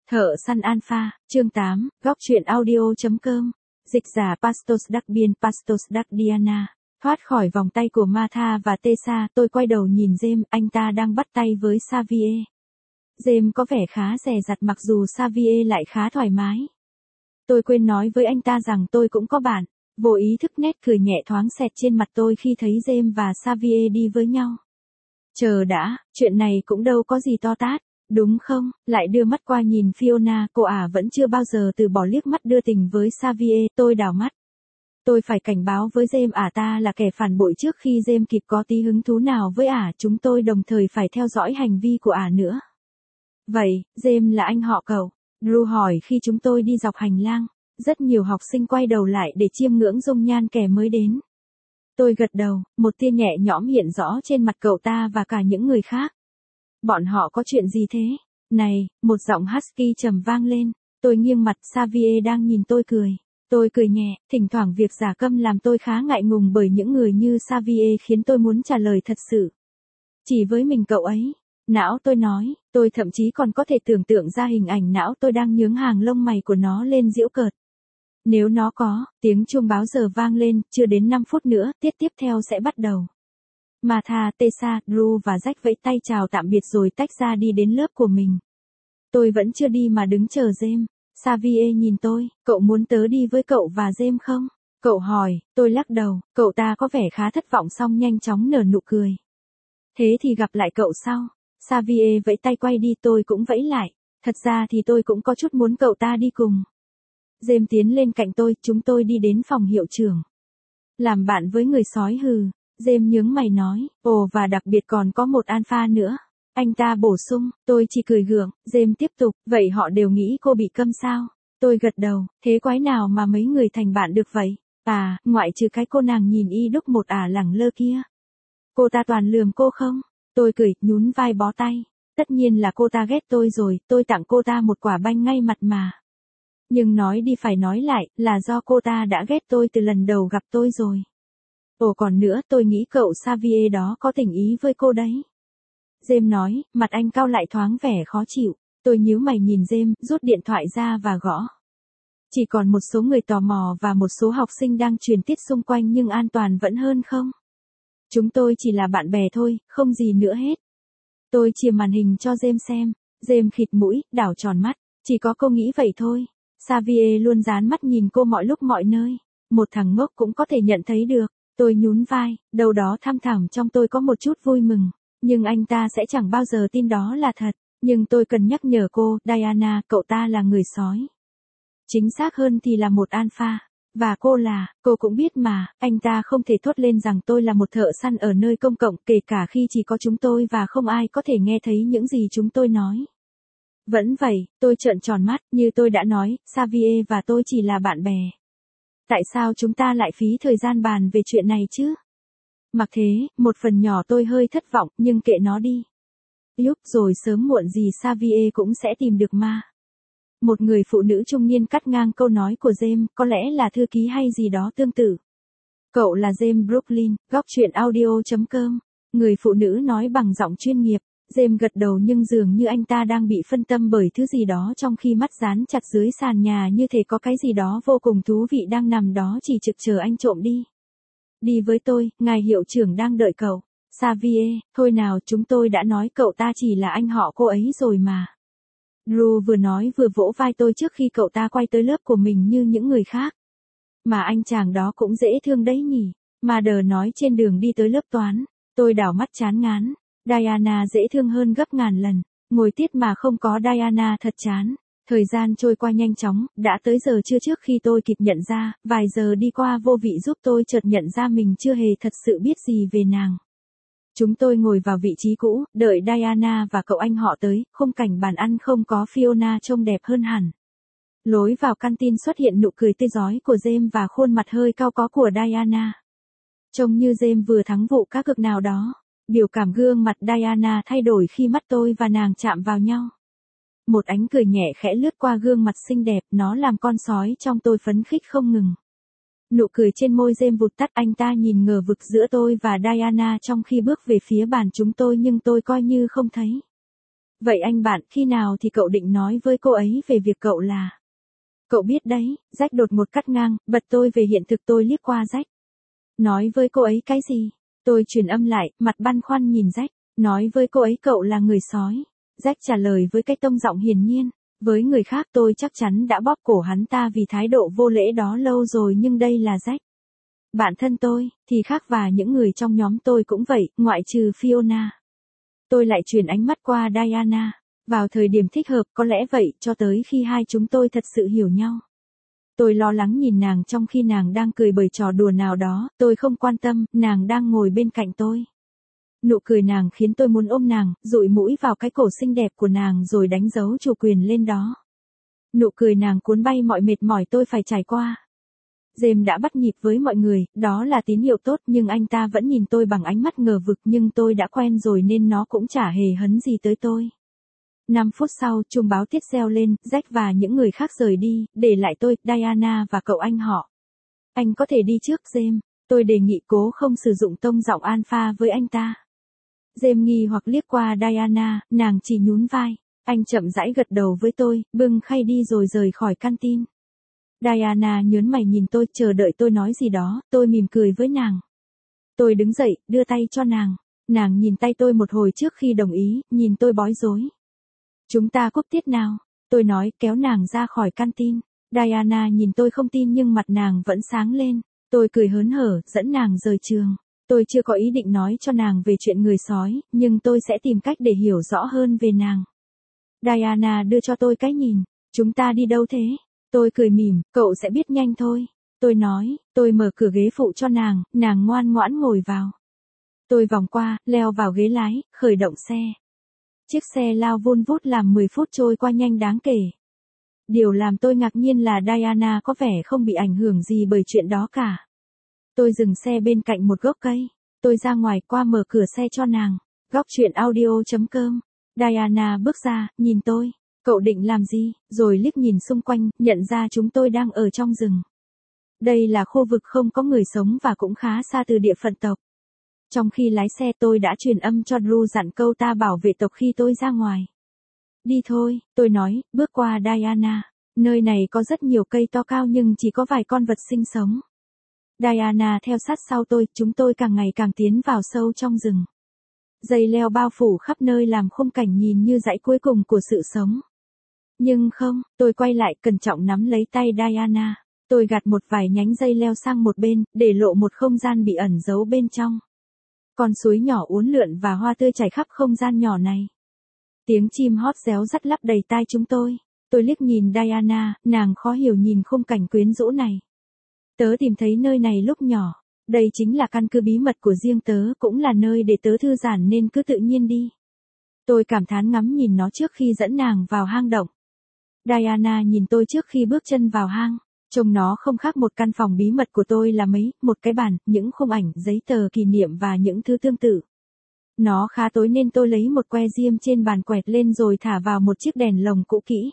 Thợ săn alpha, chương 8, góc truyện audio.com. Dịch giả Pastos Đắc Biên Pastos Đắc Diana. Thoát khỏi vòng tay của Martha và Tessa, tôi quay đầu nhìn James, anh ta đang bắt tay với Xavier. James có vẻ khá dè dặt mặc dù Xavier lại khá thoải mái. Tôi quên nói với anh ta rằng tôi cũng có bạn, vô ý thức nét cười nhẹ thoáng xẹt trên mặt tôi khi thấy James và Xavier đi với nhau. Chờ đã, chuyện này cũng đâu có gì to tát. Đúng không? Lại đưa mắt qua nhìn Fiona, cô vẫn chưa bao giờ từ bỏ liếc mắt đưa tình với Xavier, tôi đảo mắt. Tôi phải cảnh báo với James ta là kẻ phản bội trước khi James kịp có tí hứng thú nào với chúng tôi đồng thời phải theo dõi hành vi của nữa. Vậy, James là anh họ cậu? Drew hỏi khi chúng tôi đi dọc hành lang. Rất nhiều học sinh quay đầu lại để chiêm ngưỡng dung nhan kẻ mới đến. Tôi gật đầu, một tia nhẹ nhõm hiện rõ trên mặt cậu ta và cả những người khác. Bọn họ có chuyện gì thế? Này, một giọng husky trầm vang lên. Tôi nghiêng mặt, Xavier đang nhìn tôi cười. Tôi cười nhẹ, thỉnh thoảng việc giả câm làm tôi khá ngại ngùng bởi những người như Xavier khiến tôi muốn trả lời thật sự. Chỉ với mình cậu ấy. Não tôi nói, tôi thậm chí còn có thể tưởng tượng ra hình ảnh não tôi đang nhướng hàng lông mày của nó lên giễu cợt. Nếu nó có, tiếng chuông báo giờ vang lên, chưa đến 5 phút nữa, tiết tiếp theo sẽ bắt đầu. Martha, Tessa, Drew và Jack vẫy tay chào tạm biệt rồi tách ra đi đến lớp của mình. Tôi vẫn chưa đi mà đứng chờ James. Xavier nhìn tôi, cậu muốn tớ đi với cậu và James không? Cậu hỏi, tôi lắc đầu, cậu ta có vẻ khá thất vọng xong nhanh chóng nở nụ cười. Thế thì gặp lại cậu sau. Xavier vẫy tay quay đi, tôi cũng vẫy lại. Thật ra thì tôi cũng có chút muốn cậu ta đi cùng. James tiến lên cạnh tôi, chúng tôi đi đến phòng hiệu trưởng. Làm bạn với người sói hừ. James nhướng mày nói, và đặc biệt còn có một alpha nữa. Anh ta bổ sung, tôi chỉ cười gượng. James tiếp tục, vậy họ đều nghĩ cô bị câm sao? Tôi gật đầu, thế quái nào mà mấy người thành bạn được vậy? Ngoại trừ cái cô nàng nhìn y đúc một lẳng lơ kia. Cô ta toàn lườm cô không? Tôi cười, nhún vai bó tay. Tất nhiên là cô ta ghét tôi rồi, tôi tặng cô ta một quả banh ngay mặt mà. Nhưng nói đi phải nói lại, là do cô ta đã ghét tôi từ lần đầu gặp tôi rồi. Còn nữa, tôi nghĩ cậu Xavier đó có tình ý với cô đấy. James nói, mặt anh cau lại thoáng vẻ khó chịu. Tôi nhíu mày nhìn James, rút điện thoại ra và gõ. Chỉ còn một số người tò mò và một số học sinh đang truyền tiết xung quanh nhưng an toàn vẫn hơn không? Chúng tôi chỉ là bạn bè thôi, không gì nữa hết. Tôi chìa màn hình cho James xem. James khịt mũi, đảo tròn mắt. Chỉ có cô nghĩ vậy thôi. Xavier luôn dán mắt nhìn cô mọi lúc mọi nơi. Một thằng ngốc cũng có thể nhận thấy được. Tôi nhún vai, đâu đó thăm thẳm trong tôi có một chút vui mừng. Nhưng anh ta sẽ chẳng bao giờ tin đó là thật. Nhưng tôi cần nhắc nhở cô, Diana, cậu ta là người sói. Chính xác hơn thì là một alpha. Và cô cũng biết mà, anh ta không thể thốt lên rằng tôi là một thợ săn ở nơi công cộng kể cả khi chỉ có chúng tôi và không ai có thể nghe thấy những gì chúng tôi nói. Vẫn vậy, tôi trợn tròn mắt, như tôi đã nói, Xavier và tôi chỉ là bạn bè. Tại sao chúng ta lại phí thời gian bàn về chuyện này chứ? Mặc thế, một phần nhỏ tôi hơi thất vọng, nhưng kệ nó đi. Rồi sớm muộn gì Xavier cũng sẽ tìm được ma. Một người phụ nữ trung niên cắt ngang câu nói của James, có lẽ là thư ký hay gì đó tương tự. Cậu là James Brooklyn, góc truyện audio.com. Người phụ nữ nói bằng giọng chuyên nghiệp. James gật đầu nhưng dường như anh ta đang bị phân tâm bởi thứ gì đó trong khi mắt dán chặt dưới sàn nhà như thể có cái gì đó vô cùng thú vị đang nằm đó chỉ trực chờ anh trộm đi. Đi với tôi, ngài hiệu trưởng đang đợi cậu. Xavier, thôi nào, chúng tôi đã nói cậu ta chỉ là anh họ cô ấy rồi mà. Drew vừa nói vừa vỗ vai tôi trước khi cậu ta quay tới lớp của mình như những người khác. Mà anh chàng đó cũng dễ thương đấy nhỉ. Mother nói trên đường đi tới lớp toán. Tôi đảo mắt chán ngán. Diana dễ thương hơn gấp ngàn lần. Ngồi tiết mà không có Diana thật chán. Thời gian trôi qua nhanh chóng, đã tới giờ trưa trước khi tôi kịp nhận ra, vài giờ đi qua vô vị giúp tôi chợt nhận ra mình chưa hề thật sự biết gì về nàng. Chúng tôi ngồi vào vị trí cũ, đợi Diana và cậu anh họ tới, khung cảnh bàn ăn không có Fiona trông đẹp hơn hẳn. Lối vào canteen xuất hiện nụ cười tươi rói của James và khuôn mặt hơi cau có của Diana. Trông như James vừa thắng vụ cá cược nào đó. Biểu cảm gương mặt Diana thay đổi khi mắt tôi và nàng chạm vào nhau. Một ánh cười nhẹ khẽ lướt qua gương mặt xinh đẹp, nó làm con sói trong tôi phấn khích không ngừng. Nụ cười trên môi James vụt tắt, anh ta nhìn ngờ vực giữa tôi và Diana trong khi bước về phía bàn chúng tôi nhưng tôi coi như không thấy. Vậy anh bạn, khi nào thì cậu định nói với cô ấy về việc cậu là... Cậu biết đấy, Jack đột ngột cắt ngang, bật tôi về hiện thực. Tôi liếc qua Jack. Nói với cô ấy cái gì? Tôi truyền âm lại, mặt băn khoăn nhìn Jack. Nói với cô ấy cậu là người sói. Jack trả lời với cái tông giọng hiển nhiên. Với người khác tôi chắc chắn đã bóp cổ hắn ta vì thái độ vô lễ đó lâu rồi, nhưng đây là Jack. Bạn thân tôi, thì khác, và những người trong nhóm tôi cũng vậy, ngoại trừ Fiona. Tôi lại chuyển ánh mắt qua Diana. Vào thời điểm thích hợp, có lẽ vậy, cho tới khi hai chúng tôi thật sự hiểu nhau. Tôi lo lắng nhìn nàng trong khi nàng đang cười bởi trò đùa nào đó, tôi không quan tâm, nàng đang ngồi bên cạnh tôi. Nụ cười nàng khiến tôi muốn ôm nàng, dụi mũi vào cái cổ xinh đẹp của nàng rồi đánh dấu chủ quyền lên đó. Nụ cười nàng cuốn bay mọi mệt mỏi tôi phải trải qua. James đã bắt nhịp với mọi người, đó là tín hiệu tốt, nhưng anh ta vẫn nhìn tôi bằng ánh mắt ngờ vực, nhưng tôi đã quen rồi nên nó cũng chả hề hấn gì tới tôi. 5 phút sau, chuông báo tiết reo lên, Jack và những người khác rời đi, để lại tôi, Diana và cậu anh họ. Anh có thể đi trước, James. Tôi đề nghị, cố không sử dụng tông giọng alpha với anh ta. James nghi hoặc liếc qua Diana, nàng chỉ nhún vai. Anh chậm rãi gật đầu với tôi, bưng khay đi rồi rời khỏi canteen. Diana nhớn mày nhìn tôi, chờ đợi tôi nói gì đó, tôi mỉm cười với nàng. Tôi đứng dậy, đưa tay cho nàng. Nàng nhìn tay tôi một hồi trước khi đồng ý, nhìn tôi bối rối. Chúng ta cúp tiết nào? Tôi nói, kéo nàng ra khỏi canteen. Diana nhìn tôi không tin nhưng mặt nàng vẫn sáng lên. Tôi cười hớn hở, dẫn nàng rời trường. Tôi chưa có ý định nói cho nàng về chuyện người sói, nhưng tôi sẽ tìm cách để hiểu rõ hơn về nàng. Diana đưa cho tôi cái nhìn. Chúng ta đi đâu thế? Tôi cười mỉm, cậu sẽ biết nhanh thôi. Tôi nói, tôi mở cửa ghế phụ cho nàng, nàng ngoan ngoãn ngồi vào. Tôi vòng qua, leo vào ghế lái, khởi động xe. Chiếc xe lao vun vút làm 10 phút trôi qua nhanh đáng kể. Điều làm tôi ngạc nhiên là Diana có vẻ không bị ảnh hưởng gì bởi chuyện đó cả. Tôi dừng xe bên cạnh một gốc cây. Tôi ra ngoài qua mở cửa xe cho nàng. Góc chuyện audio.com. Diana bước ra, nhìn tôi. Cậu định làm gì? Rồi liếc nhìn xung quanh, nhận ra chúng tôi đang ở trong rừng. Đây là khu vực không có người sống và cũng khá xa từ địa phận tộc. Trong khi lái xe tôi đã truyền âm cho Drew dặn câu ta bảo vệ tộc khi tôi ra ngoài. Đi thôi, tôi nói, bước qua Diana. Nơi này có rất nhiều cây to cao nhưng chỉ có vài con vật sinh sống. Diana theo sát sau tôi, chúng tôi càng ngày càng tiến vào sâu trong rừng. Dây leo bao phủ khắp nơi làm khung cảnh nhìn như dãy cuối cùng của sự sống. Nhưng không, tôi quay lại cẩn trọng nắm lấy tay Diana. Tôi gạt một vài nhánh dây leo sang một bên, để lộ một không gian bị ẩn giấu bên trong. Con suối nhỏ uốn lượn và hoa tươi chảy khắp không gian nhỏ này. Tiếng chim hót réo rắt lắp đầy tai chúng tôi. Tôi liếc nhìn Diana, nàng khó hiểu nhìn khung cảnh quyến rũ này. Tớ tìm thấy nơi này lúc nhỏ. Đây chính là căn cứ bí mật của riêng tớ, cũng là nơi để tớ thư giãn nên cứ tự nhiên đi. Tôi cảm thán ngắm nhìn nó trước khi dẫn nàng vào hang động. Diana nhìn tôi trước khi bước chân vào hang. Trông nó không khác một căn phòng bí mật của tôi là mấy, một cái bàn, những khung ảnh, giấy tờ kỷ niệm và những thứ tương tự. Nó khá tối nên tôi lấy một que diêm trên bàn quẹt lên rồi thả vào một chiếc đèn lồng cũ kỹ.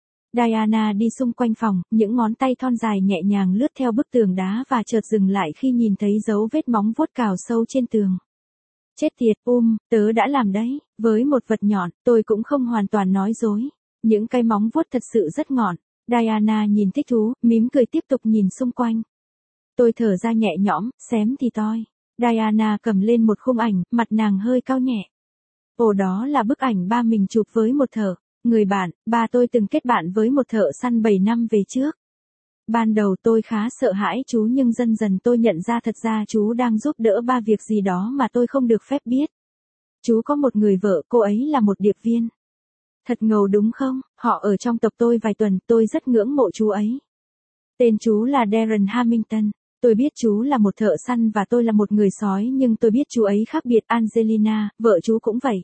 Diana đi xung quanh phòng, những ngón tay thon dài nhẹ nhàng lướt theo bức tường đá và chợt dừng lại khi nhìn thấy dấu vết móng vuốt cào sâu trên tường. Chết tiệt, tớ đã làm đấy, với một vật nhọn, tôi cũng không hoàn toàn nói dối. Những cái móng vuốt thật sự rất ngọn. Diana nhìn thích thú, mím cười tiếp tục nhìn xung quanh. Tôi thở ra nhẹ nhõm, xém thì toi. Diana cầm lên một khung ảnh, mặt nàng hơi cau nhẹ. Ồ, đó là bức ảnh ba mình chụp với một thợ. Người bạn, ba tôi từng kết bạn với một thợ săn 7 năm về trước. Ban đầu tôi khá sợ hãi chú nhưng dần dần tôi nhận ra thật ra chú đang giúp đỡ ba việc gì đó mà tôi không được phép biết. Chú có một người vợ, cô ấy là một điệp viên. Thật ngầu đúng không? Họ ở trong tộc tôi vài tuần, tôi rất ngưỡng mộ chú ấy. Tên chú là Darren Hamilton. Tôi biết chú là một thợ săn và tôi là một người sói nhưng tôi biết chú ấy khác biệt. Angelina, vợ chú cũng vậy.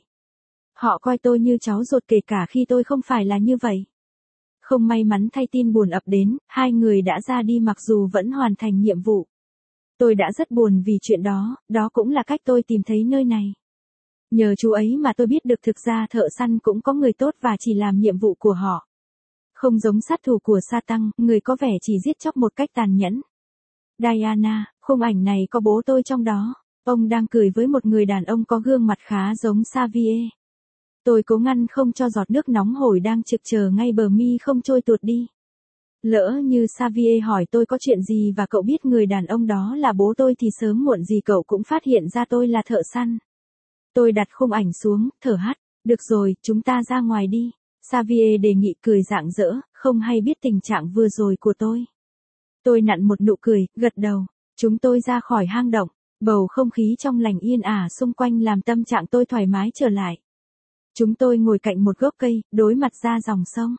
Họ coi tôi như cháu ruột kể cả khi tôi không phải là như vậy. Không may mắn thay tin buồn ập đến, hai người đã ra đi mặc dù vẫn hoàn thành nhiệm vụ. Tôi đã rất buồn vì chuyện đó, đó cũng là cách tôi tìm thấy nơi này. Nhờ chú ấy mà tôi biết được thực ra thợ săn cũng có người tốt và chỉ làm nhiệm vụ của họ. Không giống sát thủ của Satan, người có vẻ chỉ giết chóc một cách tàn nhẫn. Diana, khung ảnh này có bố tôi trong đó. Ông đang cười với một người đàn ông có gương mặt khá giống Xavier. Tôi cố ngăn không cho giọt nước nóng hổi đang trực chờ ngay bờ mi không trôi tuột đi. Lỡ như Xavier hỏi tôi có chuyện gì và cậu biết người đàn ông đó là bố tôi thì sớm muộn gì cậu cũng phát hiện ra tôi là thợ săn. Tôi đặt khung ảnh xuống, thở hắt. Được rồi, chúng ta ra ngoài đi. Xavier đề nghị cười rạng rỡ, không hay biết tình trạng vừa rồi của tôi. Tôi nặn một nụ cười, gật đầu. Chúng tôi ra khỏi hang động. Bầu không khí trong lành yên ả xung quanh làm tâm trạng tôi thoải mái trở lại. Chúng tôi ngồi cạnh một gốc cây, đối mặt ra dòng sông.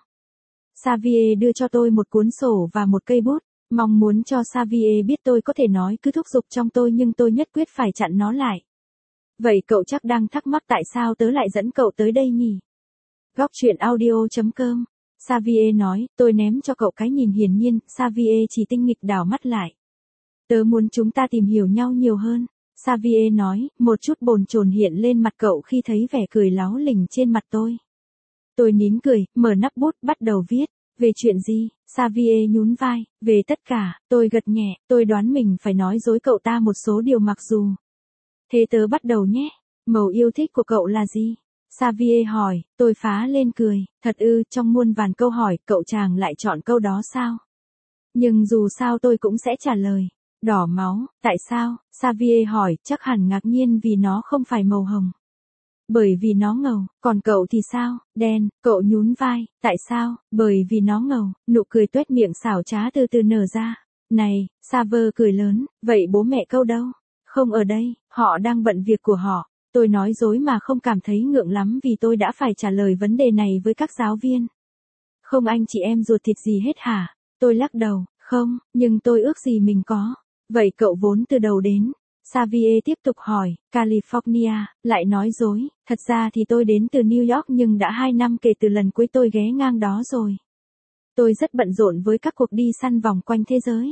Xavier đưa cho tôi một cuốn sổ và một cây bút, mong muốn cho Xavier biết tôi có thể nói cứ thúc giục trong tôi nhưng tôi nhất quyết phải chặn nó lại. Vậy cậu chắc đang thắc mắc tại sao tớ lại dẫn cậu tới đây nhỉ? Góc truyện audio.com. Xavier nói, tôi ném cho cậu cái nhìn hiển nhiên, Xavier chỉ tinh nghịch đảo mắt lại. Tớ muốn chúng ta tìm hiểu nhau nhiều hơn. Xavier nói, một chút bồn chồn hiện lên mặt cậu khi thấy vẻ cười láo lình trên mặt tôi. Tôi nín cười, mở nắp bút bắt đầu viết. Về chuyện gì? Xavier nhún vai. Về tất cả, tôi gật nhẹ, tôi đoán mình phải nói dối cậu ta một số điều mặc dù. Thế tớ bắt đầu nhé. Màu yêu thích của cậu là gì? Xavier hỏi, tôi phá lên cười. Thật ư, trong muôn vàn câu hỏi, cậu chàng lại chọn câu đó sao? Nhưng dù sao tôi cũng sẽ trả lời. Đỏ máu, tại sao? Xavier hỏi, chắc hẳn ngạc nhiên vì nó không phải màu hồng. Bởi vì nó ngầu, còn cậu thì sao? Đen, cậu nhún vai, tại sao? Bởi vì nó ngầu, nụ cười tuét miệng xảo trá từ từ nở ra. Này, Xavier cười lớn, vậy bố mẹ cậu đâu? Không ở đây, họ đang bận việc của họ. Tôi nói dối mà không cảm thấy ngượng lắm vì tôi đã phải trả lời vấn đề này với các giáo viên. Không anh chị em ruột thịt gì hết hả? Tôi lắc đầu, không, nhưng tôi ước gì mình có. Vậy cậu vốn từ đầu đến. Xavier tiếp tục hỏi, California, lại nói dối, thật ra thì tôi đến từ New York nhưng đã 2 năm kể từ lần cuối tôi ghé ngang đó rồi. Tôi rất bận rộn với các cuộc đi săn vòng quanh thế giới.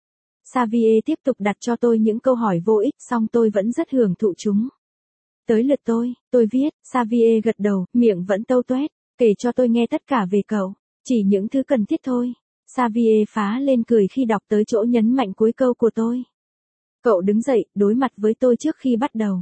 Xavier tiếp tục đặt cho tôi những câu hỏi vô ích song tôi vẫn rất hưởng thụ chúng. Tới lượt tôi viết, Xavier gật đầu, miệng vẫn tâu tuét, kể cho tôi nghe tất cả về cậu, chỉ những thứ cần thiết thôi. Xavier phá lên cười khi đọc tới chỗ nhấn mạnh cuối câu của tôi. Cậu đứng dậy, đối mặt với tôi trước khi bắt đầu.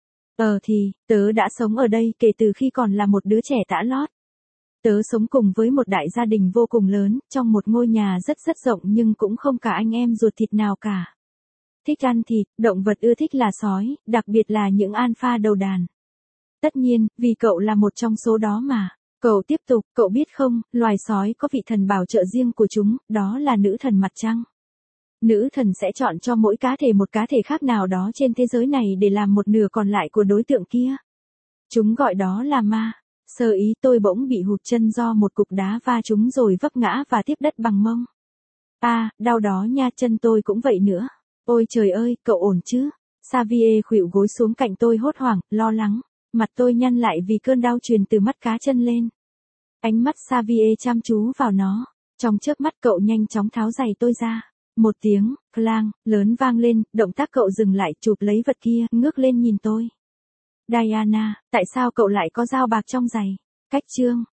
Tớ đã sống ở đây kể từ khi còn là một đứa trẻ tã lót. Tớ sống cùng với một đại gia đình vô cùng lớn, trong một ngôi nhà rất rộng nhưng cũng không cả anh em ruột thịt nào cả. Thích ăn thịt, động vật ưa thích là sói, đặc biệt là những alpha đầu đàn. Tất nhiên, vì cậu là một trong số đó mà. Cậu tiếp tục, cậu biết không, loài sói có vị thần bảo trợ riêng của chúng, đó là nữ thần mặt trăng. Nữ thần sẽ chọn cho mỗi cá thể một cá thể khác nào đó trên thế giới này để làm một nửa còn lại của đối tượng kia. Chúng gọi đó là ma. Sơ ý tôi bỗng bị hụt chân do một cục đá va trúng rồi vấp ngã và tiếp đất bằng mông. Đau đó nha, chân tôi cũng vậy nữa. Ôi trời ơi, cậu ổn chứ? Xavier khuỵu gối xuống cạnh tôi hốt hoảng, lo lắng. Mặt tôi nhăn lại vì cơn đau truyền từ mắt cá chân lên. Ánh mắt Xavier chăm chú vào nó. Trong chớp mắt cậu nhanh chóng tháo giày tôi ra. Một tiếng, clang, lớn vang lên, động tác cậu dừng lại chụp lấy vật kia, ngước lên nhìn tôi. Diana, tại sao cậu lại có dao bạc trong giày? Cách chương.